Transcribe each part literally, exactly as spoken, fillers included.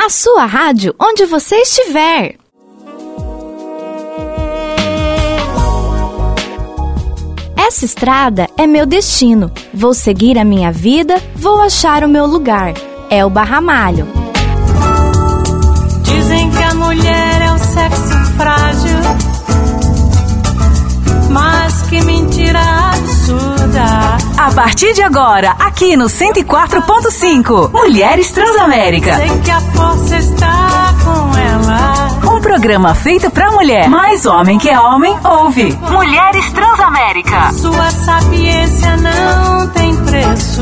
A sua rádio, onde você estiver. Essa estrada é meu destino. Vou seguir a minha vida, vou achar o meu lugar. Elba Ramalho. Dizem que a mulher é um sexo frágil, mas que mentira absurda. A partir de agora, aqui no cento e quatro ponto cinco, Mulheres Transamérica. Sei que a força está com ela. Um programa feito pra mulher, mas homem que é homem, ouve. Mulheres Transamérica. Sua sapiência não tem preço.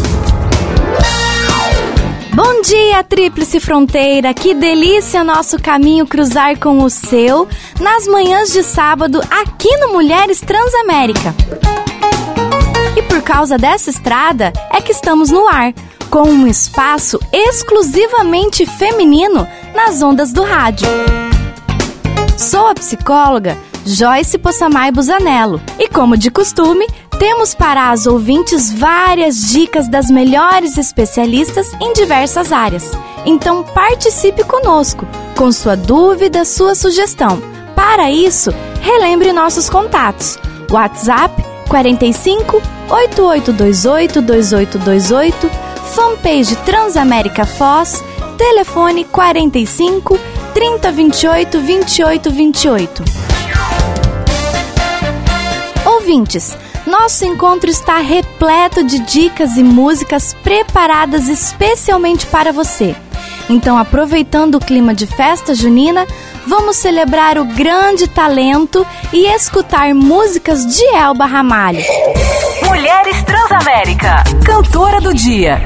Bom dia, Tríplice Fronteira! Que delícia nosso caminho cruzar com o seu nas manhãs de sábado aqui no Mulheres Transamérica. E por causa dessa estrada é que estamos no ar, com um espaço exclusivamente feminino nas ondas do rádio. Sou a psicóloga Joyce Possamay Busanello e, como de costume, temos para as ouvintes várias dicas das melhores especialistas em diversas áreas. Então participe conosco, com sua dúvida, sua sugestão. Para isso, relembre nossos contatos. WhatsApp quarenta e cinco, oito oito dois oito, dois oito dois oito, fanpage Transamérica Foz, telefone quarenta e cinco, trinta, vinte e oito, vinte e oito, vinte e oito. Ouvintes, nosso encontro está repleto de dicas e músicas preparadas especialmente para você. Então, aproveitando o clima de festa junina, vamos celebrar o grande talento e escutar músicas de Elba Ramalho. Mulheres Transamérica, cantora do dia.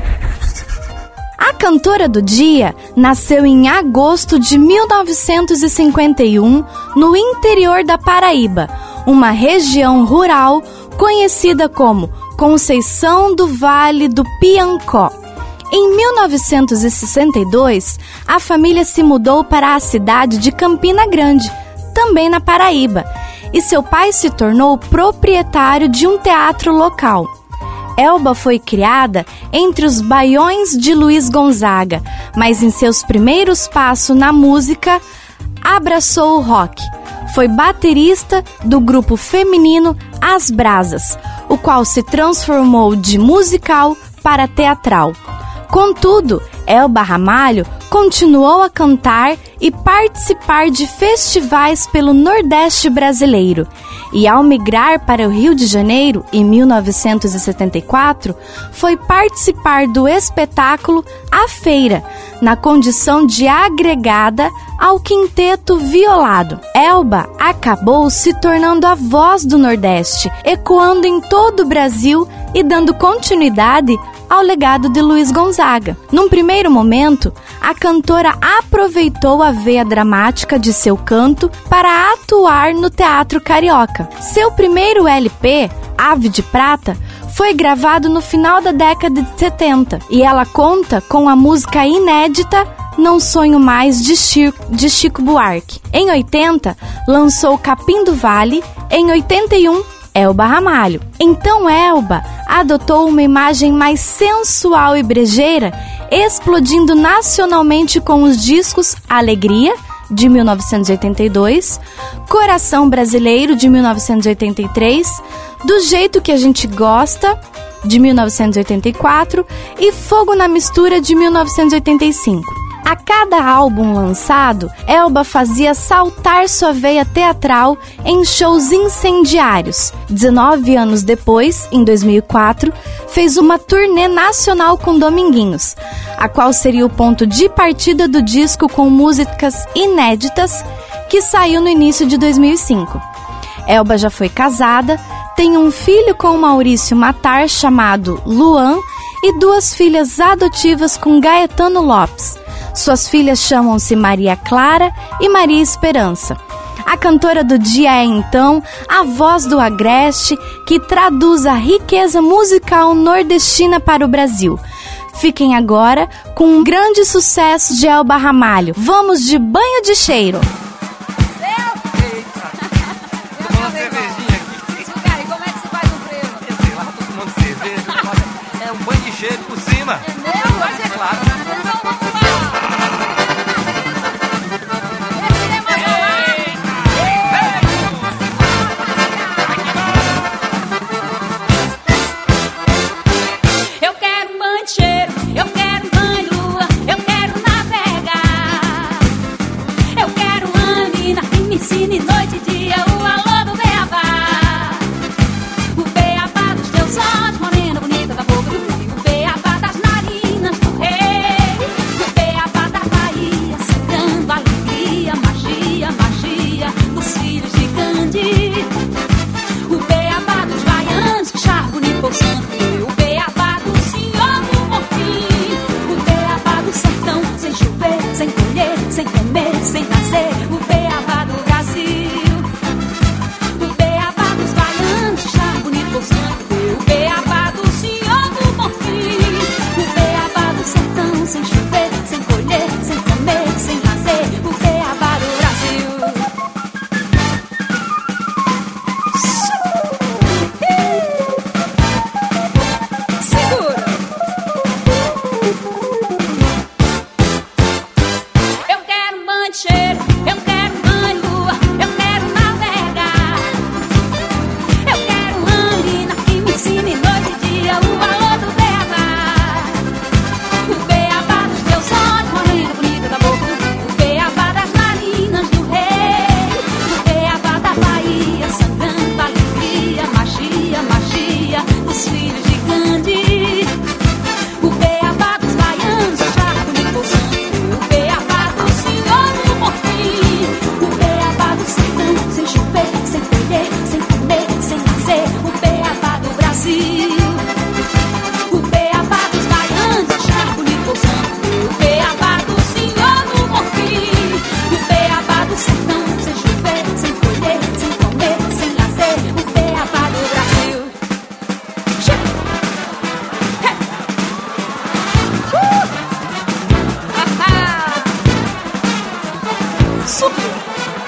A cantora do dia nasceu em agosto de mil novecentos e cinquenta e um, no interior da Paraíba, uma região rural conhecida como Conceição do Vale do Piancó. Em mil novecentos e sessenta e dois, a família se mudou para a cidade de Campina Grande, também na Paraíba, e seu pai se tornou proprietário de um teatro local. Elba foi criada entre os baiões de Luiz Gonzaga, mas em seus primeiros passos na música, abraçou o rock. Foi baterista do grupo feminino As Brasas, o qual se transformou de musical para teatral. Contudo, Elba Ramalho continuou a cantar e participar de festivais pelo Nordeste brasileiro. E ao migrar para o Rio de Janeiro, em mil novecentos e setenta e quatro, foi participar do espetáculo A Feira, na condição de agregada ao Quinteto Violado. Elba acabou se tornando a voz do Nordeste, ecoando em todo o Brasil e dando continuidade ao legado de Luiz Gonzaga. Num primeiro momento, a cantora aproveitou a veia dramática de seu canto para atuar no Teatro Carioca. Seu primeiro L P, Ave de Prata, foi gravado no final da década de setenta e ela conta com a música inédita Não Sonho Mais de Chico, de Chico Buarque. Em oitenta, lançou Capim do Vale. Em oitenta e um, Elba Ramalho. Então Elba adotou uma imagem mais sensual e brejeira, explodindo nacionalmente com os discos Alegria, de mil novecentos e oitenta e dois, Coração Brasileiro, de mil novecentos e oitenta e três, Do Jeito Que a Gente Gosta, de mil novecentos e oitenta e quatro e Fogo na Mistura, de mil novecentos e oitenta e cinco. A cada álbum lançado, Elba fazia saltar sua veia teatral em shows incendiários. dezenove anos depois, em dois mil e quatro, fez uma turnê nacional com Dominguinhos, a qual seria o ponto de partida do disco com músicas inéditas, que saiu no início de dois mil e cinco. Elba já foi casada, tem um filho com Maurício Matar, chamado Luan, e duas filhas adotivas com Gaetano Lopes. Suas filhas chamam-se Maria Clara e Maria Esperança. A cantora do dia é, então, a voz do Agreste, que traduz a riqueza musical nordestina para o Brasil. Fiquem agora com um grande sucesso de Elba Ramalho. Vamos de Banho de Cheiro. É um banho de cheiro por cima. Entendeu? Mas é claro. subiu.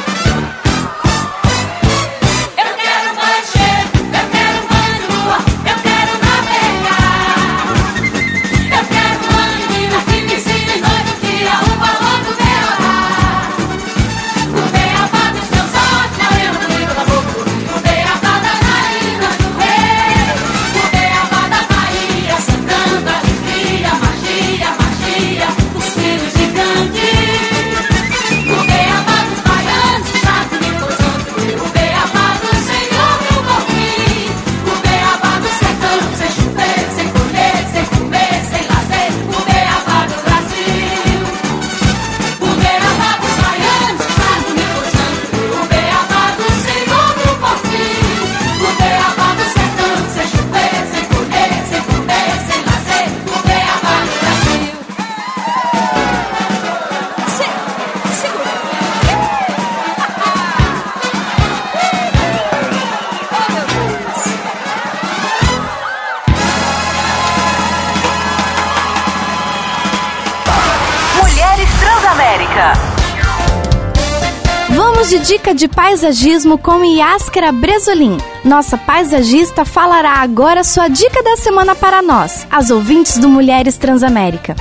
Vamos de dica de paisagismo com Yáscara Bresolim. Nossa paisagista falará agora sua dica da semana para nós, as ouvintes do Mulheres Transamérica.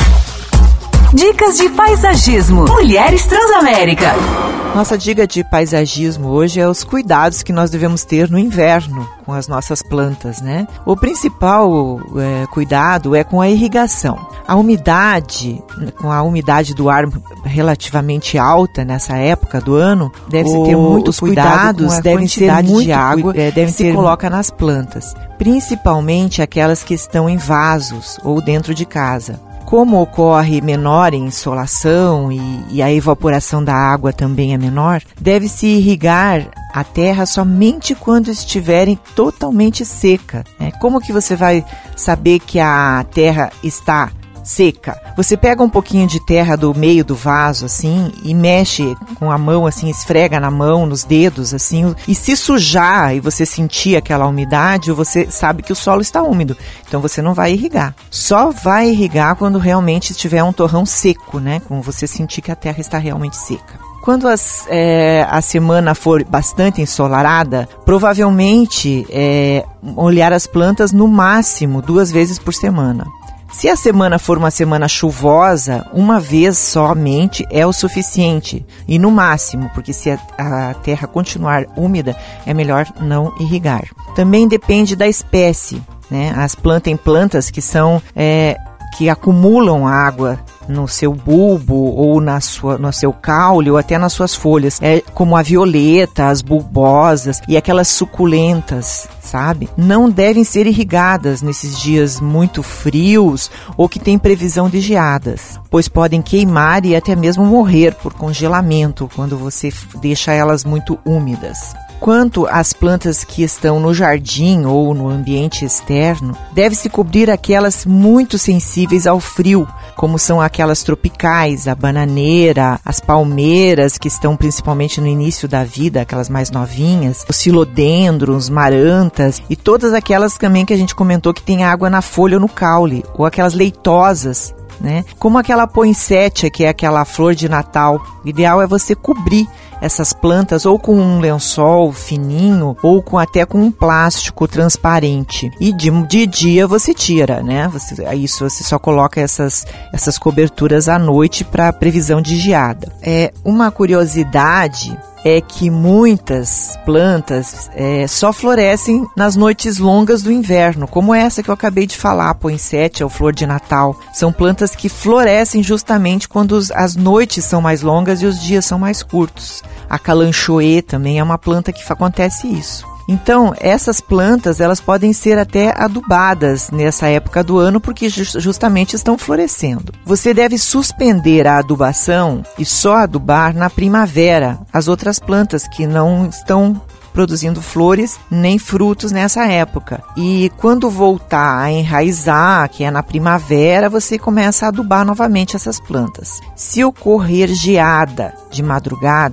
Dicas de paisagismo. Mulheres Transamérica. Nossa dica de paisagismo hoje é os cuidados que nós devemos ter no inverno com as nossas plantas, né? O principal é, cuidado é com a irrigação. A umidade, com a umidade do ar relativamente alta nessa época do ano, deve-se ter muito os cuidado cuidados com a devem quantidade ser muito de água é, devem que se ser coloca nas plantas, principalmente aquelas que estão em vasos ou dentro de casa. Como ocorre menor insolação e, e a evaporação da água também é menor, deve-se irrigar a terra somente quando estiverem totalmente seca, né? Como que você vai saber que a terra está seca? Você pega um pouquinho de terra do meio do vaso, assim, e mexe com a mão, assim, esfrega na mão, nos dedos, assim, e se sujar e você sentir aquela umidade, você sabe que o solo está úmido, então você não vai irrigar. Só vai irrigar quando realmente estiver um torrão seco, né? Quando você sentir que a terra está realmente seca. Quando as, é, a semana for bastante ensolarada, provavelmente é, olhar as plantas no máximo duas vezes por semana. Se a semana for uma semana chuvosa, uma vez somente é o suficiente. E no máximo, porque se a, a terra continuar úmida, é melhor não irrigar. Também depende da espécie, né? As plantas, tem plantas que são... É, que acumulam água no seu bulbo ou na sua, no seu caule ou até nas suas folhas, é como a violeta, as bulbosas e aquelas suculentas, sabe? Não devem ser irrigadas nesses dias muito frios ou que tem previsão de geadas, pois podem queimar e até mesmo morrer por congelamento quando você deixa elas muito úmidas. Quanto às plantas que estão no jardim ou no ambiente externo, deve-se cobrir aquelas muito sensíveis ao frio, como são aquelas tropicais, a bananeira, as palmeiras, que estão principalmente no início da vida, aquelas mais novinhas, os filodendros, marantas e todas aquelas também que a gente comentou que tem água na folha ou no caule, ou aquelas leitosas, né? Como aquela poinsettia, que é aquela flor de Natal. O ideal é você cobrir essas plantas ou com um lençol fininho ou com, até com um plástico transparente. E de, de dia você tira, né? Você, isso você só coloca essas, essas coberturas à noite para previsão de geada. É uma curiosidade é que muitas plantas é, só florescem nas noites longas do inverno, como essa que eu acabei de falar, a poinsettia ou flor de Natal. São plantas que florescem justamente quando os, as noites são mais longas e os dias são mais curtos. A calanchoe também é uma planta que acontece isso. Então, essas plantas, elas podem ser até adubadas nessa época do ano, porque justamente estão florescendo. Você deve suspender a adubação e só adubar na primavera as outras plantas que não estão produzindo flores nem frutos nessa época. E quando voltar a enraizar, que é na primavera, você começa a adubar novamente essas plantas. Se ocorrer geada de madrugada,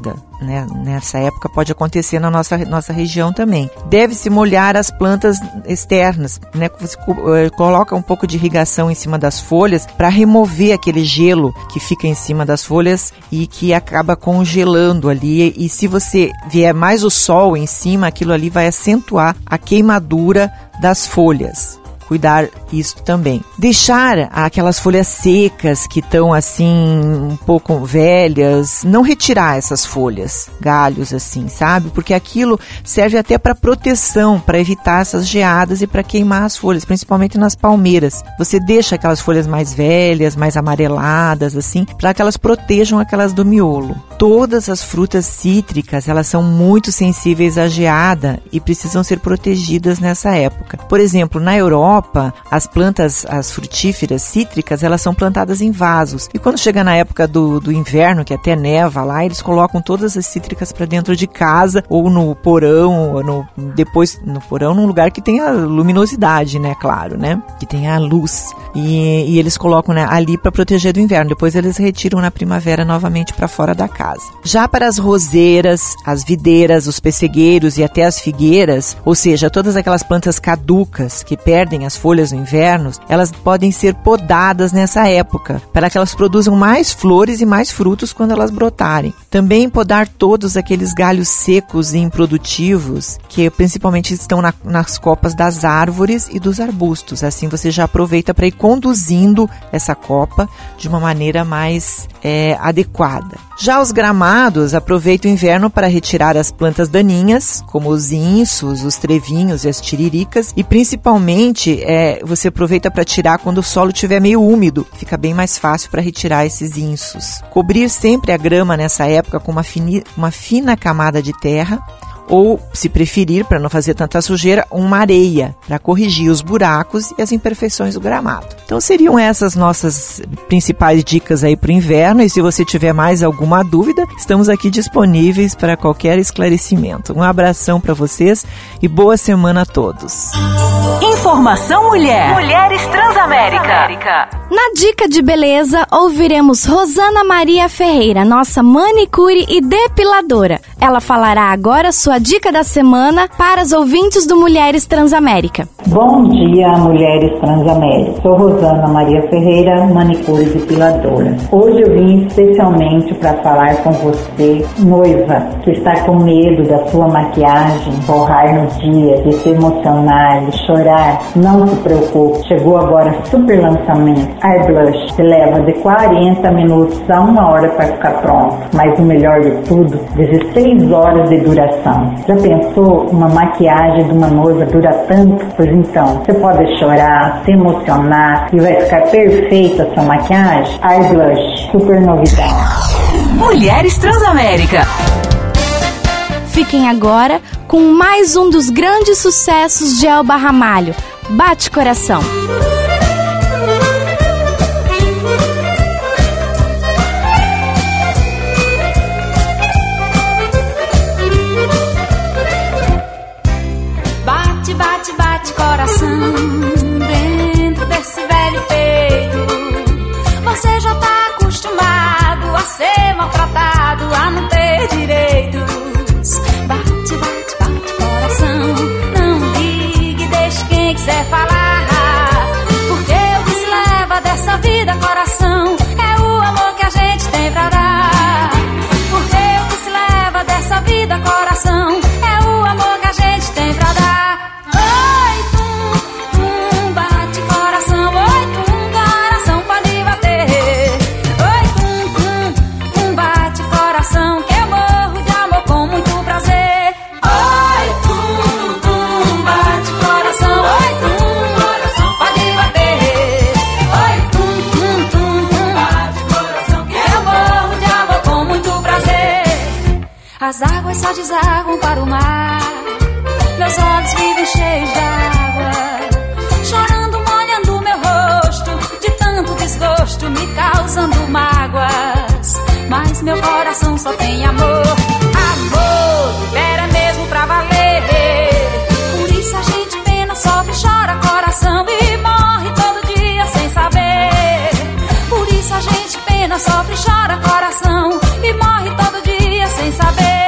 né, nessa época pode acontecer na nossa, nossa região também. Deve-se molhar as plantas externas, né? Você coloca um pouco de irrigação em cima das folhas para remover aquele gelo que fica em cima das folhas e que acaba congelando ali. E se você vier mais o sol em cima, aquilo ali vai acentuar a queimadura das folhas. Cuidar isso também. Deixar aquelas folhas secas que estão assim um pouco velhas, não retirar essas folhas, galhos assim, sabe? Porque aquilo serve até para proteção, para evitar essas geadas e para queimar as folhas, principalmente nas palmeiras. Você deixa aquelas folhas mais velhas, mais amareladas assim, para que elas protejam aquelas do miolo. Todas as frutas cítricas, elas são muito sensíveis à geada e precisam ser protegidas nessa época. Por exemplo, na Europa, as plantas, as frutíferas cítricas, elas são plantadas em vasos. E quando chega na época do, do inverno, que até neva lá, eles colocam todas as cítricas para dentro de casa ou no porão, ou no, depois no porão, num lugar que tenha luminosidade, né, claro, né, que tenha luz. E, e eles colocam, né, ali para proteger do inverno. Depois eles retiram na primavera novamente para fora da casa. Já para as roseiras, as videiras, os pessegueiros e até as figueiras, ou seja, todas aquelas plantas caducas que perdem as folhas no inverno, elas podem ser podadas nessa época, para que elas produzam mais flores e mais frutos quando elas brotarem. Também podar todos aqueles galhos secos e improdutivos, que principalmente estão na, nas copas das árvores e dos arbustos. Assim você já aproveita para ir conduzindo essa copa de uma maneira mais é, adequada. Já os gramados, aproveita o inverno para retirar as plantas daninhas, como os insos, os trevinhos e as tiriricas, e principalmente é, você aproveita para tirar quando o solo estiver meio úmido, fica bem mais fácil para retirar esses insos. Cobrir sempre a grama nessa época com uma, fini, uma fina camada de terra, ou, se preferir, para não fazer tanta sujeira, uma areia, para corrigir os buracos e as imperfeições do gramado. Então seriam essas nossas principais dicas aí para o inverno, e se você tiver mais alguma dúvida, estamos aqui disponíveis para qualquer esclarecimento. Um abração para vocês e boa semana a todos. Informação Mulher. Mulheres Transamérica. Na Dica de Beleza, ouviremos Rosana Maria Ferreira, nossa manicure e depiladora. Ela falará agora sua dica da semana para os ouvintes do Mulheres Transamérica. Bom dia, Mulheres Transamérica. Sou Rosana Maria Ferreira, manicure e depiladora. Hoje eu vim especialmente para falar com você, noiva, que está com medo da sua maquiagem borrar no dia, de se emocionar, de chorar. Não se preocupe, chegou agora super lançamento. Eye Blush, que leva de quarenta minutos a uma hora para ficar pronto. Mas o melhor de tudo, dezesseis horas de duração. Já pensou uma maquiagem de uma noiva dura tanto? Pois então, você pode chorar, se emocionar e vai ficar perfeita a sua maquiagem. Eye Blush, super novidade. Mulheres Transamérica. Fiquem agora com mais um dos grandes sucessos de Elba Ramalho, Bate Coração. Bate, bate, bate coração dentro desse velho peito. Você já tá acostumado a ser maltratado, a não ter direitos. Bate, bate, bate coração, não ligue, deixe quem quiser falar. Porque o que se leva dessa vida, coração, é o amor que a gente tem pra dar. Porque o que se leva dessa vida, coração, é o amor que a gente tem pra dar. Oi, tum, tum, bate coração, oi, tum, coração pode bater. Oi, tum, tum, tum, bate coração, que eu morro de amor com muito prazer. Oi, tum, tum, bate coração, oi, tum, coração pode bater. Oi, tum, tum, tum, tum, bate coração, que eu morro de amor com muito prazer. As águas só desaguam para o mar, meus olhos vivem cheios d'água, chorando, molhando meu rosto, de tanto desgosto, me causando mágoas. Mas meu coração só tem amor, amor, libera mesmo pra valer. Por isso a gente pena, sofre, chora, coração, e morre todo dia sem saber. Por isso a gente pena, sofre, chora, coração, e morre todo dia sem saber.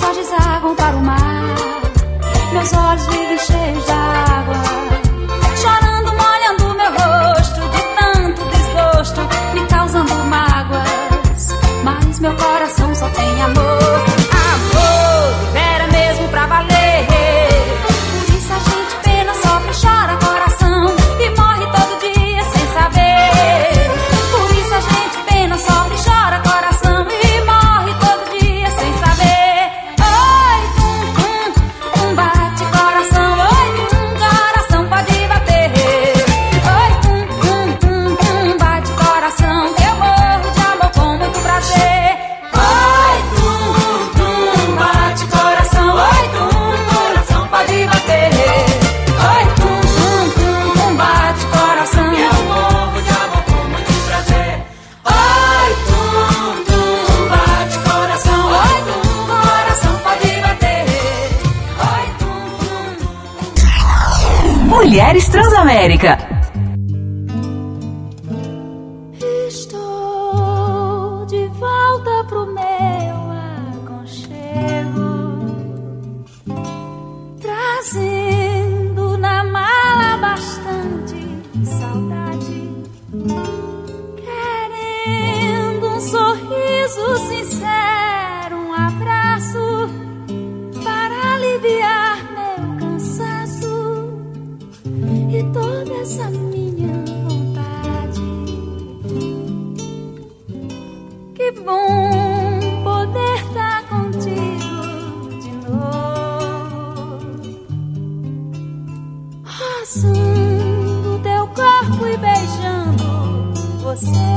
só desaguam para o mar. Meus olhos vivem cheios d'água, chorando, molhando meu rosto, de tanto desgosto, me causando mágoas. Mas meu coração só tem amor, amor de vera mesmo pra valer. Por isso a gente pena, sofre, chora coração e morre todo dia sem saber. Por isso a gente pena, sofre, chora coração e morre todo dia sem saber. Oi, tum, tum, tum, bate coração. Oi, tum, coração pode bater. Oi, tum, tum, tum, tum, bate coração. Eu morro de amor com muito prazer. Oi, tum, tum, bate coração. Oi, tum, coração pode bater. Oi, tum, tum, tum, tum, bate coração. Eu morro de amor com muito prazer. Oi, tum, tum, bate coração. Oi, tum, coração pode bater. Oi, tum, tum. Mulheres Transamérica. Estou de volta pro meu aconchego, trazendo na mala bastante saudade, querendo um sorriso sincero, um abraço para aliviar meu cansaço e toda essa minha vontade. Que bom poder estar contigo de novo, roçando teu corpo e beijando você.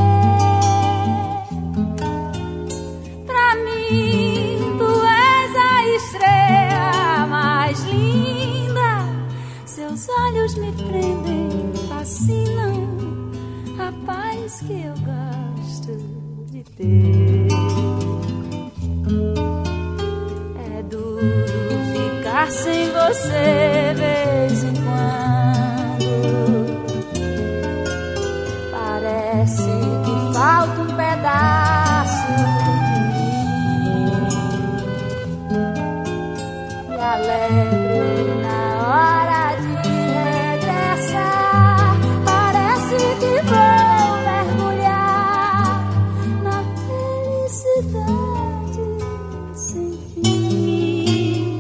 Pra mim tu és a estrela mais linda, seus olhos me prendem, fascinam, a paz que eu gosto de ter. É duro ficar sem você vez em quando, parece que falta um pedaço de mim. Me alegro na hora de regressar, parece que vou mergulhar na felicidade sem fim.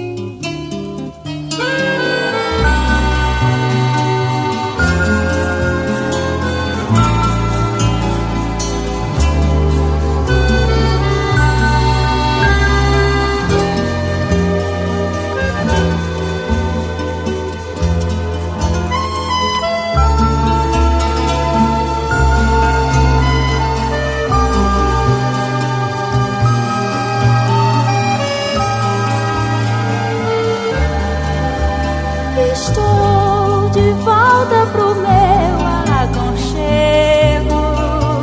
Estou de volta pro meu aconchego,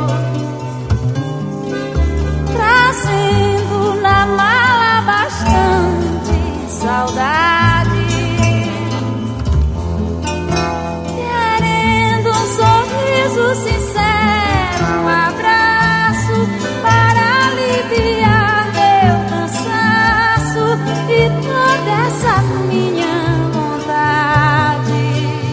trazendo na mala bastante saudade, querendo um sorriso sincero, um abraço para aliviar meu cansaço e toda essa minha vontade.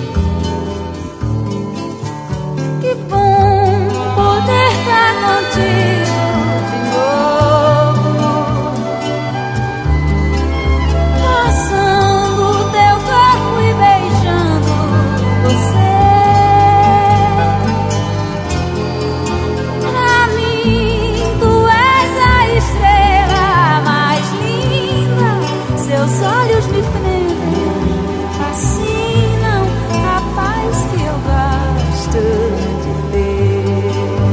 Que bom poder estar contigo de novo, passando o teu corpo e beijando você. Pra mim tu és a estrela mais linda, seus olhos me prendem, fascinam, a paz que eu gosto de ter.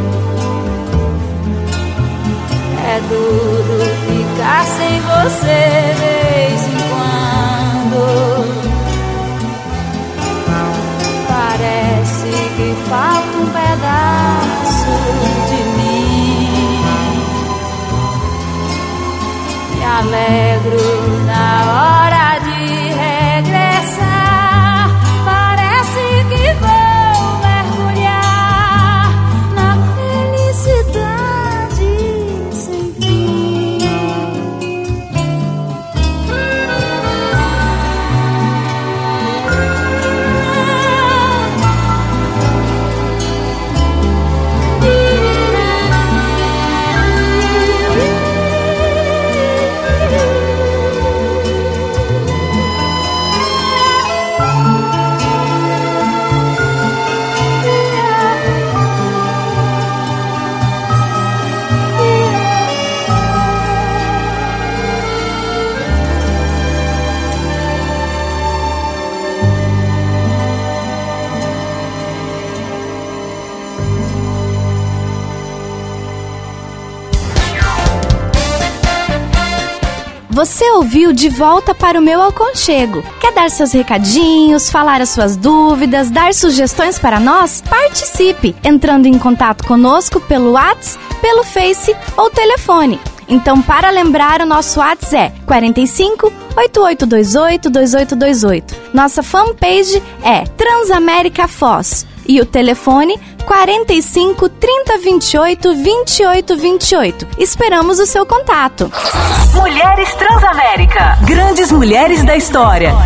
É duro ficar sem você vez em quando, parece que falta um pedaço de mim. Me alegro na hora de regressar, parece que vou mergulhar na felicidade sem fim. você ouviu De Volta para o Meu Aconchego. Quer dar seus recadinhos, falar as suas dúvidas, dar sugestões para nós? Participe, entrando em contato conosco pelo WhatsApp, pelo Face ou telefone. Então, para lembrar, o nosso WhatsApp é quarenta e cinco, oito oito dois oito, dois oito dois oito. Nossa fanpage é Transamérica Foz e o telefone quarenta e cinco, trinta, vinte e oito, vinte e oito vinte e oito. Esperamos o seu contato. Mulheres Transamérica. Grandes mulheres da história.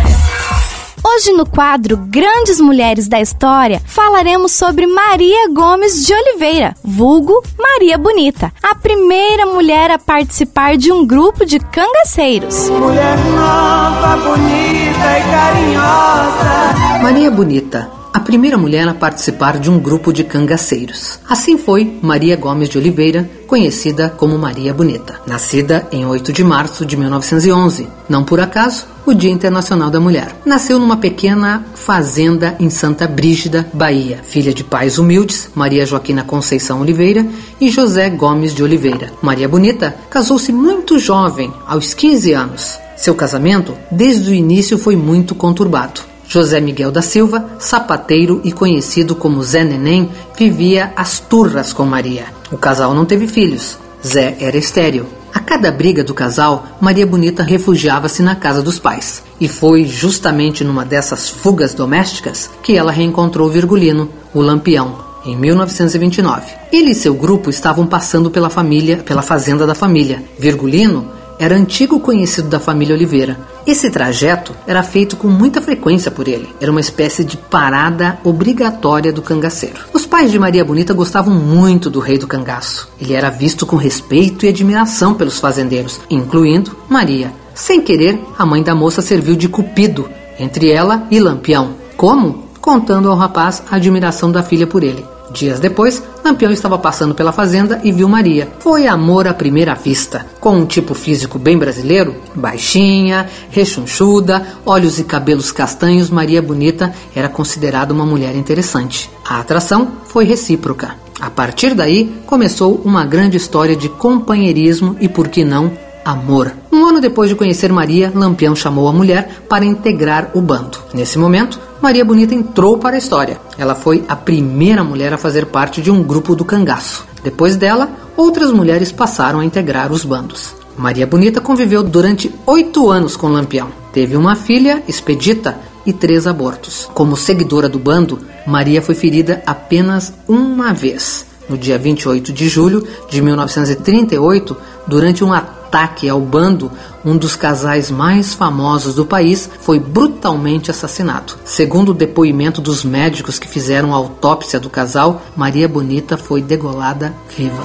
Hoje no quadro Grandes Mulheres da História, falaremos sobre Maria Gomes de Oliveira, vulgo Maria Bonita, a primeira mulher a participar de um grupo de cangaceiros. Mulher nova, bonita e carinhosa. Maria Bonita, a primeira mulher a participar de um grupo de cangaceiros. Assim foi Maria Gomes de Oliveira, conhecida como Maria Bonita, nascida em oito de março de mil novecentos e onze, não por acaso, o Dia Internacional da Mulher. Nasceu numa pequena fazenda em Santa Brígida, Bahia, filha de pais humildes, Maria Joaquina Conceição Oliveira e José Gomes de Oliveira. Maria Bonita casou-se muito jovem, aos quinze anos. Seu casamento, desde o início, foi muito conturbado. José Miguel da Silva, sapateiro e conhecido como Zé Neném, vivia às turras com Maria. O casal não teve filhos. Zé era estéril. A cada briga do casal, Maria Bonita refugiava-se na casa dos pais. E foi justamente numa dessas fugas domésticas que ela reencontrou Virgulino, o Lampião, em mil novecentos e vinte e nove. Ele e seu grupo estavam passando pela família, pela fazenda da família. Virgulino era antigo conhecido da família Oliveira. Esse trajeto era feito com muita frequência por ele. Era uma espécie de parada obrigatória do cangaceiro. Os pais de Maria Bonita gostavam muito do rei do cangaço. Ele era visto com respeito e admiração pelos fazendeiros, incluindo Maria. Sem querer, a mãe da moça serviu de cupido entre ela e Lampião. Como? Contando ao rapaz a admiração da filha por ele. Dias depois, Lampião estava passando pela fazenda e viu Maria. Foi amor à primeira vista. Com um tipo físico bem brasileiro, baixinha, rechonchuda, olhos e cabelos castanhos, Maria Bonita era considerada uma mulher interessante. A atração foi recíproca. A partir daí, começou uma grande história de companheirismo e, por que não, amor. Um ano depois de conhecer Maria, Lampião chamou a mulher para integrar o bando. Nesse momento, Maria Bonita entrou para a história. Ela foi a primeira mulher a fazer parte de um grupo do cangaço. Depois dela, outras mulheres passaram a integrar os bandos. Maria Bonita conviveu durante oito anos com Lampião. Teve uma filha, Expedita, e três abortos. Como seguidora do bando, Maria foi ferida apenas uma vez. No dia vinte e oito de julho de mil novecentos e trinta e oito, durante um ataque ao bando, um dos casais mais famosos do país foi brutalmente assassinado. Segundo o depoimento dos médicos que fizeram a autópsia do casal, Maria Bonita foi degolada viva.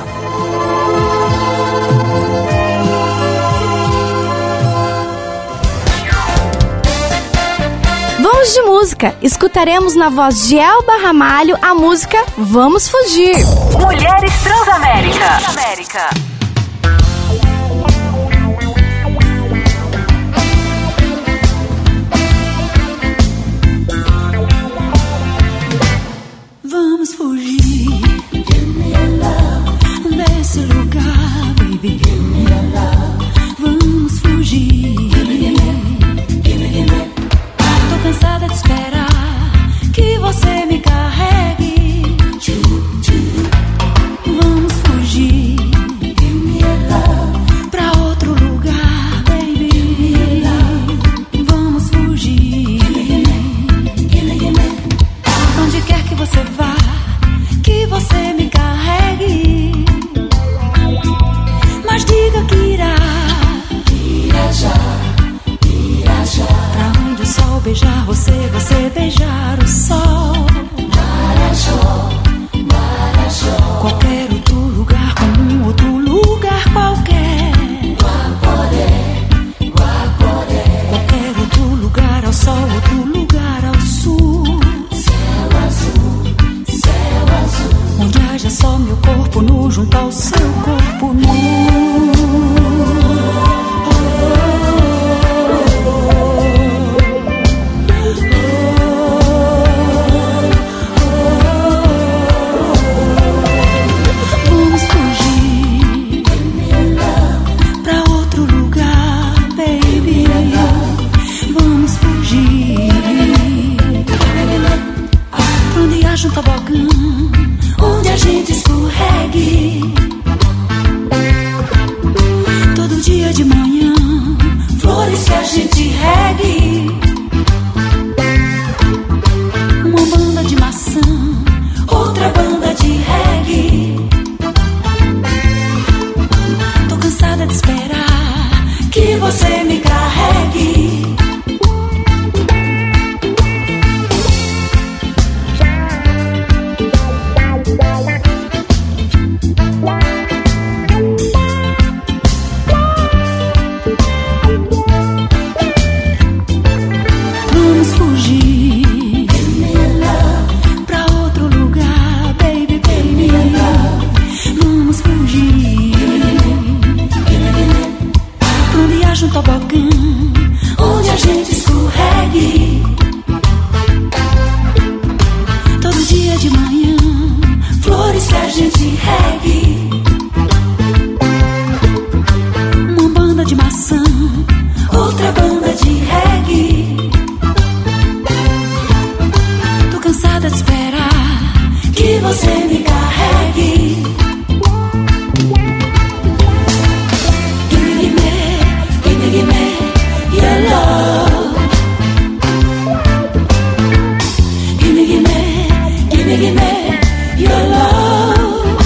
Vamos de música. Escutaremos na voz de Elba Ramalho a música Vamos Fugir. Mulheres Transamérica. Transamérica. Vamos fugir desse lugar, baby. Vamos fugir. Tô cansada de esperar que você me carregue. Vamos fugir pra outro lugar, baby. Vamos fugir. Onde quer que você vá, que você me carregue. Mas diga que irá, irá já, irá já. Pra onde o sol beijar você, você beijar o sol. Marajó, Marajó. Qualquer outro lugar, como um outro lugar qualquer. Guaporé, Guaporé. Qualquer outro lugar ao sol, outro lugar ao sul. Céu azul, céu azul. Onde haja só meu corpo nu junto ao seu corpo nu. a gente regue. Uma banda de maçã, outra banda de reggae. Tô cansada de esperar que você me carregue. Tobogã, onde a gente escorregue. Todo dia de manhã, flores que a gente regue. Uma banda de maçã, outra banda de reggae. Tô cansada de esperar que você me carregue. Give me your love. Give me, give me, give me, give me your love.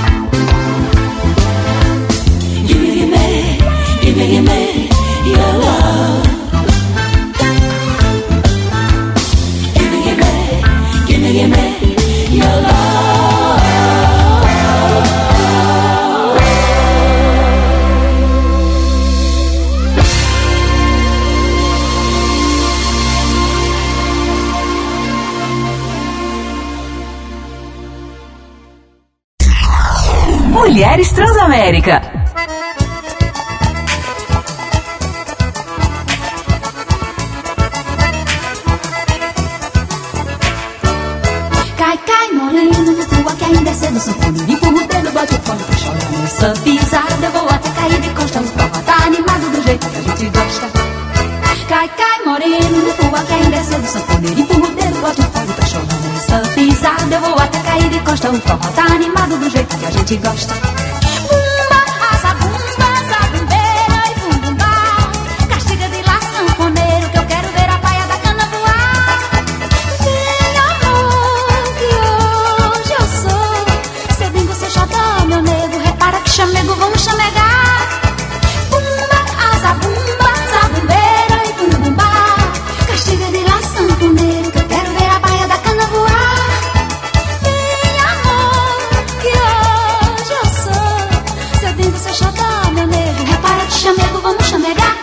Give me, give me, give me, give me your love. Give me, give me, give me, give me your love. Mulheres Transamérica. Cai, cai, moreno, tua que ainda é cedo, sanfone, empurra o dedo, bate o fone pra chorar nessa pisada. Eu vou até cair de costa, o prova tá animado do jeito que a gente gosta. Cai, cai, moreno, tua que ainda é cedo, sanfone, empurra o dedo, bate o fone pra chorar nessa pisada. Eu vou até cair de costa, o prova tá animado do jeito que a gente gosta. Bumba, asa, bumba, asa, bumbeira e bum, bumba. Castiga de lá, sanfoneiro, que eu quero ver a paia da cana voar. Vem, amor, que hoje eu sou seu bingo, seu xodó, meu nego. Repara que chamego, vamos chamegar. Bumba, asa, bumba, asa, bumbeira e bum, bumba. Castiga de lá, sanfoneiro, que eu quero ver a paia da cana voar. Vem, amor, que hoje eu sou seu bingo, seu xodó, meu nego. Repara que chamego, vamos chamegar.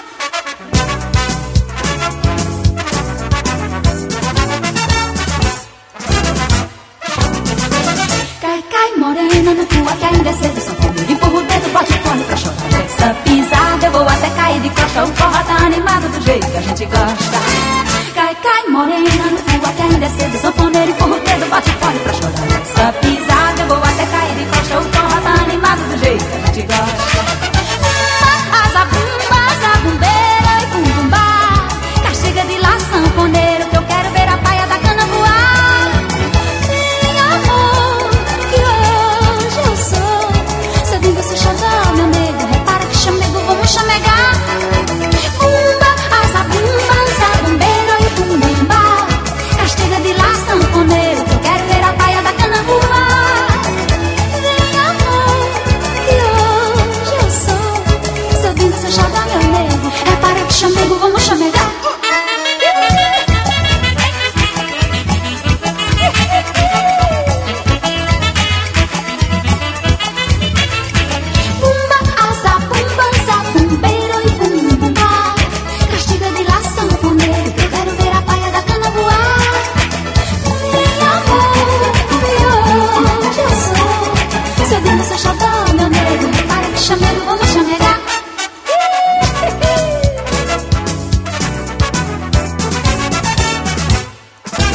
Cai, cai, morena, no tua que ainda é cedo, sanfoneiro, empurra o dedo, bate o fone pra chorar nessa pisada. Eu vou até cair de costa, o forró tá animado do jeito que a gente gosta. Cai, cai, morena, no tua que ainda é cedo, sanfoneiro, empurra o dedo, bate o fone pra chorar nessa pisada. Eu vou até cair de costa, o forró tá animado do jeito que a gente gosta. Asa, bumba, asa, bumbeira e bum, bumba. Castiga de lá, sanfoneiro, que eu quero ver a paia da cana voar. Vem, amor, que hoje eu sou seu bingo, seu xodó, meu nego. Repara que chamego, vamos chamegar. Bumba, asa, bumba, asa, bumbeira e bum, bumba. Castiga de lá, sanfoneiro, que eu quero ver a paia da cana voar. Vem, amor, que hoje eu sou seu bingo, seu xodó, meu nego. Repara que chamego, vamos chamegar. Bumba, asa, bumba, asa, bumbeiro e bum, bumba. Castiga de lá, sanfoneiro, que eu quero ver a paia da cana voar. Vem, amor, que hoje eu sou seu bingo, seu xodó, meu nego. Repara que chamego, vamos chamegar.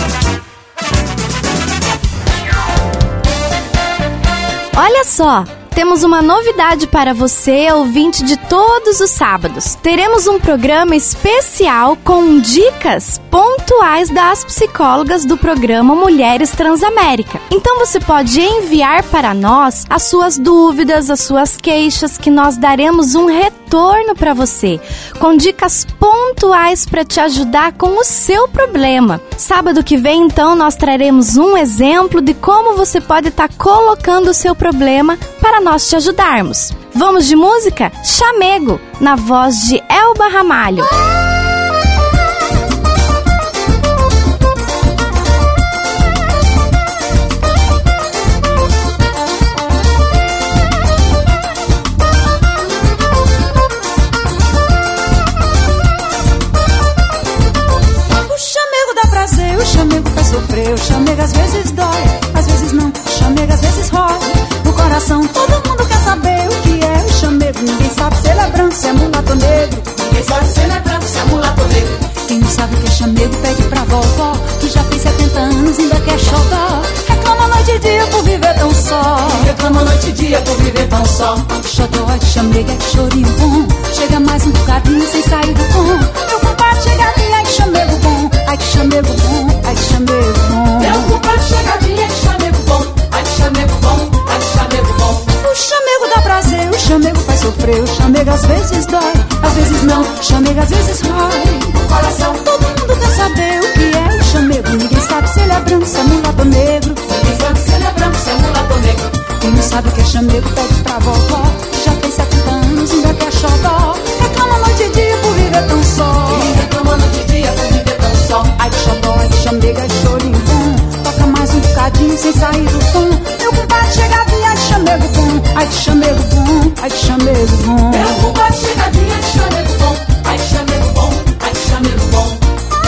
Olha só, temos uma novidade para você, ouvinte de todos os sábados. Teremos um programa especial com dicas pontuais das psicólogas do programa Mulheres Transamérica. Então você pode enviar para nós as suas dúvidas, as suas queixas, que nós daremos um retorno para você, com dicas pontuais para te ajudar com o seu problema. Sábado que vem, então, nós traremos um exemplo de como você pode estar colocando o seu problema para nós te ajudarmos. Vamos de música? Chamego, na voz de Elba Ramalho. O chamego dá prazer, o chamego faz sofrer, o chamego às vezes dói, às vezes não, o chamego às vezes rói no coração. Todo mundo quer saber o que é o chamego. Ninguém sabe se ele é branco, se é mulato negro. Ninguém sabe se ele é branco, se é mulato negro. Quem não sabe o que é chamego pede pra vovó, que já fez setenta anos e ainda quer xodó. Reclama noite e dia por viver tão só. Reclama noite e dia por viver tão só. Xodó é de chamego, é de chorinho bom. Chega mais um bocadinho sem sair do tom. Meu compadre chegadinho, ai que chamego bom. Ai que chamego bom, ai que chamego bom. Meu compadre chegadinho, ai que chamego bom. Ai que chamego bom, ai que chamego bom. O chamego dá prazer, o chamego faz sofrer. O chamego às vezes dói, às vezes não. O chamego às vezes rói o coração. Todo mundo quer saber o que é o chamego. Ninguém sabe se ele é branco, se é mulato negro. Ninguém sabe se ele é branco, se é mulato negro. Quem não sabe o que é chamego pede pra vovó, que já tem setenta anos e ainda quer xodó. Reclama noite e dia por viver tão só. E reclama noite e dia por viver tão só. Ai que xodó, ai que chamego, ai que chorinho bom. Toca mais um bocadinho sem sair do tom. Meu compadre chegadinho, ai que chamego bom. Ai que chamego bom, ai que chamego bom. Meu compadre chegadinho, ai que chamego bom. Ai que chamego bom, ai que chamego bom.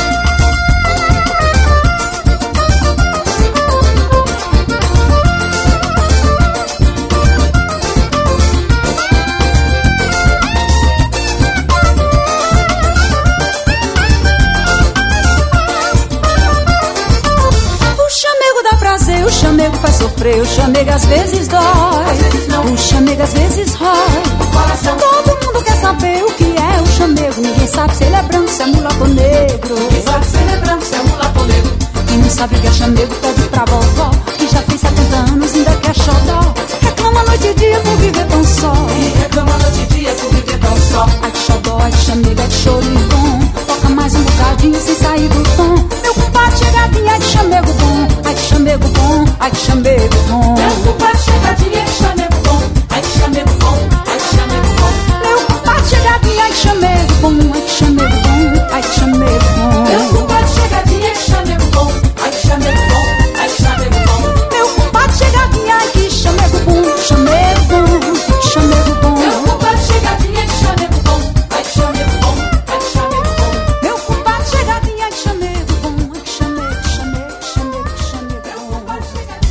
O chamego faz sofrer, o chamego às vezes dói, às vezes não. O chamego às vezes rói o coração. Todo mundo quer saber o que é o chamego. Ninguém sabe se ele é branco, se é mulato negro. Ninguém sabe se ele é branco, se é mulato negro. Quem não sabe o que é chamego pede pra vovó, que já fez setenta anos e ainda quer xodó. Reclama noite e dia por viver tão só. E reclama noite e dia por viver tão só. Ai que xodó, ai que chamego, ai que chorinho bom. Toca mais um bocadinho sem sair do tom. Meu compadre chegadinho, ai que chamego bom. Ai que chamego bom, ai que chamego bom. Meu compadre chegadinho, ai que chamego bom. Ai que chamego bom, ai que chamego bom. Meu compadre chegadinho, ai que chamego bom. Ai que chamego bom, ai que chamego bom. Meu compadre chegadinho, ai que chamego bom. Ai que chamego bom, ai que chamego bom. Meu compadre chegadinho, ai que chamego bom. Chamego bom, chamego bom. Meu compadre chegadinho, ai que chamego bom. Ai que chamego bom, ai que chamego bom. Meu compadre chegadinho, ai que chamego bom. Ai que chamego, chamego, chamego, chamego.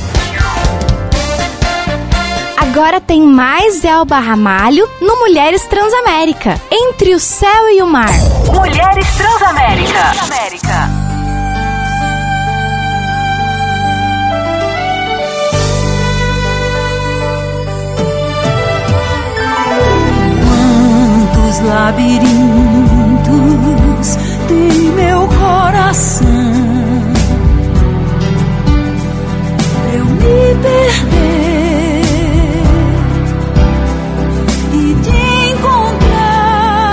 Agora tem mais Elba Ramalho no Mulheres Transamérica, Entre o Céu e o Mar. Mulheres Transamérica. Transamérica. Quantos labirintos tem meu coração pra eu me perder e te encontrar.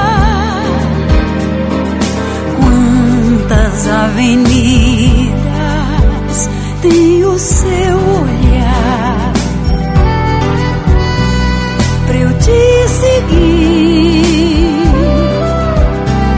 Quantas avenidas tem o seu olhar pra eu te seguir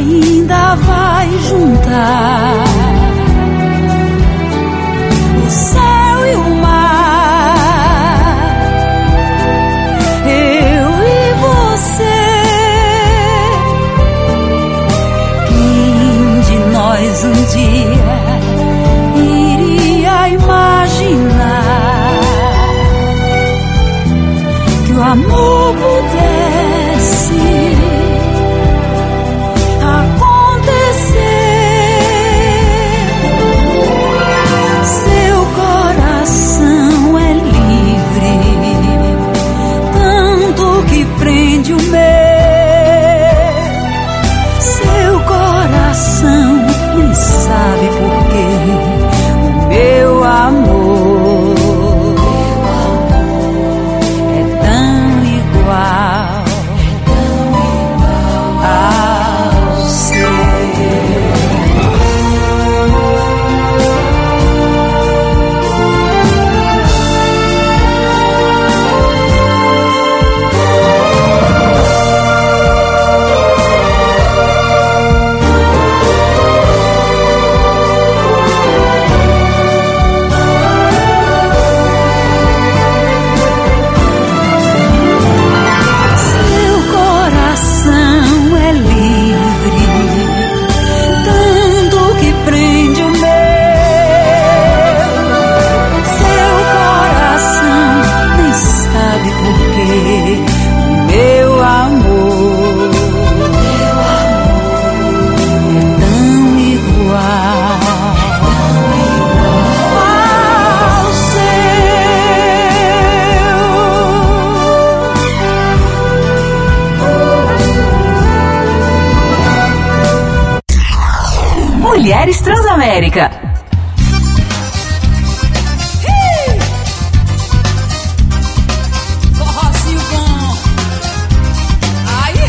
ainda vai juntar o céu e o mar, eu e você. Quem de nós um dia iria imaginar que o amor pudesse acontecer? Seu coração é livre, tanto que prende o meu. Seu coração nem sabe por quê. O meu amor é tão igual ao seu. Mulheres Transamérica. Forrozinho bom. Aí.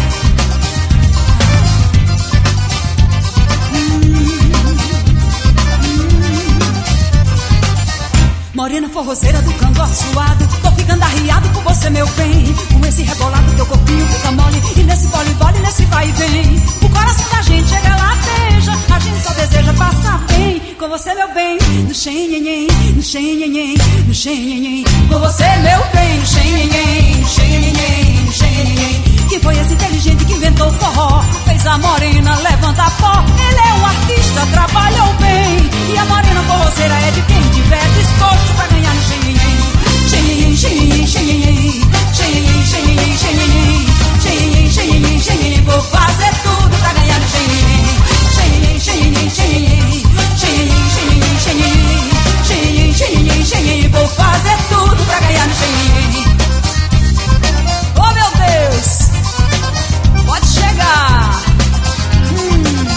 Morena forrozeira do cangote suado, tô ficando arriado por você, meu bem. Com esse rebolado teu corpinho fica mole, e nesse vole-vole, nesse vai e vem. O coração da gente chega lá, beija, a gente só deseja passar bem. Com você, meu bem, no xenhenhen, no xenhenhen, no xenhenhen. Com você, meu bem, no xenhenhen, no xenhenhen, no xenhenhen. Que foi esse inteligente que inventou o forró, fez a morena levantar pó. Ele é um artista, trabalhou bem, e a morena forrozeira é de quem tiver disposto pra ganhar no xenhenhen. Xenhenhen, xenhenhen, xenhenhen, xenhenhen, xenhenhen, xenhenhen, xenhenhen, xenhenhen, xenhenhen. Vou fazer tudo pra ganhar no xenhenhen. Xenhenhen, xenhenhen, xenhenhen, xenhenhen, xenhenhen, xenhenhen, xenhenhen, xenhenhen, xenhenhen. Vou fazer tudo pra ganhar no xenhenhen. Oh, meu Deus! Pode chegar! Hum.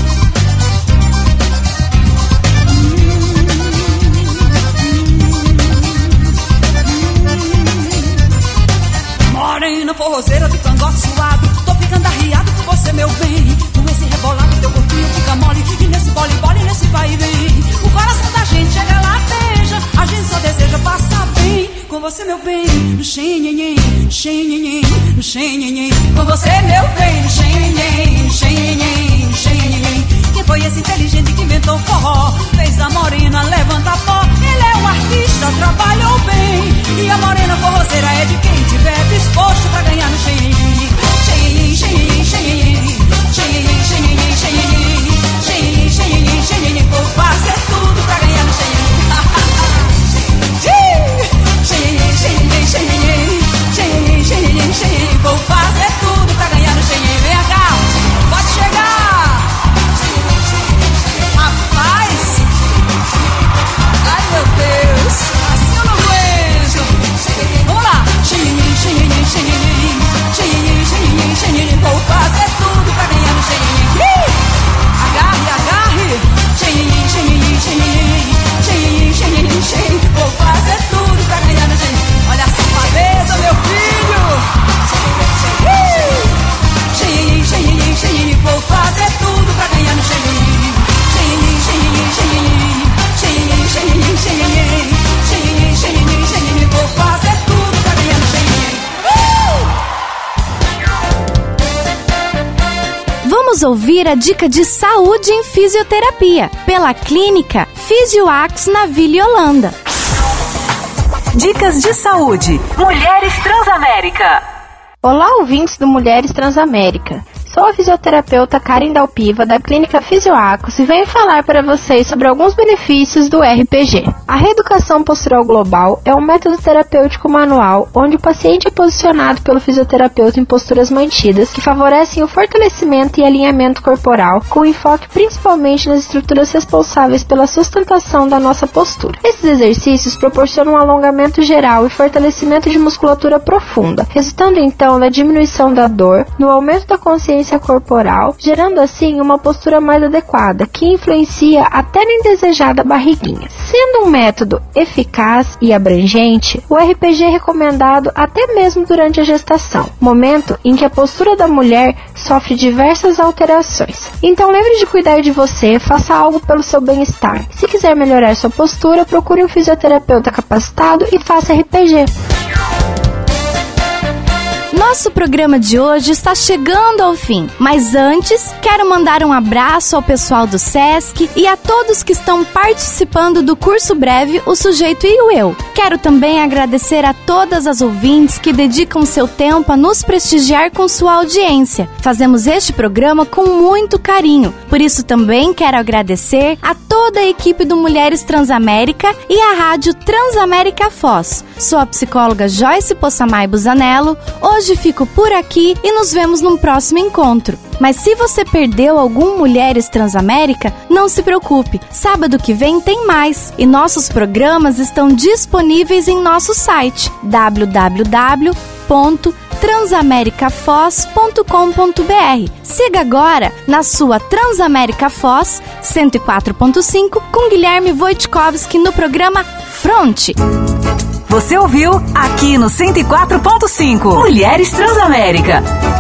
Morena forrozeira do cangote suado, tô ficando arriado por você, meu bem. Com esse rebolado teu corpinho fica mole, e nesse bole-bole, nesse vai e vem. O coração da gente chega lá, beija, a gente só deseja passar bem. Com você, meu bem, no xenhenhen, no xenhenhen, no xenhenhen. Com você, meu bem, no xenhenhen, no xenhenhen, no xenhenhen. Quem foi esse inteligente que inventou forró, fez a morena levantar pó. Ele é um artista, trabalhou bem, e a morena forrozeira é de quem tiver disposto pra ganhar no xenhenhen. Xenhenhen, xenhenhen, xenhenhen, xenhenhen, xenhenhen, xenhenhen, xenhenhen, xenhenhen, xenhenhen. Vou fazer tudo pra ganhar no xenhenhen. Xenhenhen, xenhenhen, xenhenhen, xenhenhen, xenhenhen, xenhenhen. Vou fazer tudo pra ganhar no xenhenhen. Vem cá, pode chegar. Rapaz, ai meu Deus, assim eu não aguento. Vamos lá. Xenhenhen, xenhenhen, xenhenhen, xenhenhen, xenhenhen, xenhenhen. Vou fazer tudo pra ganhar no xenhenhen. vamos ouvir a dica de saúde em fisioterapia, pela clínica Fisioax na Vila Holanda. Dicas de saúde. Mulheres Transamérica. Olá, ouvintes do Mulheres Transamérica. Sou a fisioterapeuta Karen Dalpiva, da Clínica Fisioacos, e venho falar para vocês sobre alguns benefícios do R P G. A reeducação postural global é um método terapêutico manual onde o paciente é posicionado pelo fisioterapeuta em posturas mantidas que favorecem o fortalecimento e alinhamento corporal, com enfoque principalmente nas estruturas responsáveis pela sustentação da nossa postura. Esses exercícios proporcionam um alongamento geral e fortalecimento de musculatura profunda, resultando então na diminuição da dor, no aumento da consciência corporal, gerando assim uma postura mais adequada, que influencia até na indesejada barriguinha. Sendo um método eficaz e abrangente, o R P G é recomendado até mesmo durante a gestação, momento em que a postura da mulher sofre diversas alterações. Então lembre de cuidar de você, faça algo pelo seu bem-estar. Se quiser melhorar sua postura, procure um fisioterapeuta capacitado e faça R P G. Nosso programa de hoje está chegando ao fim, mas antes quero mandar um abraço ao pessoal do SESC e a todos que estão participando do curso breve O Sujeito e o Eu. Quero também agradecer a todas as ouvintes que dedicam seu tempo a nos prestigiar com sua audiência. Fazemos este programa com muito carinho, por isso também quero agradecer a toda a equipe do Mulheres Transamérica e a Rádio Transamérica Foz. Sou a psicóloga Joyce Possamay Busanello. Hoje fico por aqui e nos vemos num próximo encontro. Mas se você perdeu algum Mulheres Transamérica, não se preocupe. Sábado que vem tem mais e nossos programas estão disponíveis em nosso site w w w ponto transamericafoz ponto com ponto b r. Siga agora na sua Transamérica Foz cento e quatro ponto cinco com Guilherme Wojtkowski no programa Fronte. Você ouviu aqui no cento e quatro ponto cinco Mulheres Transamérica.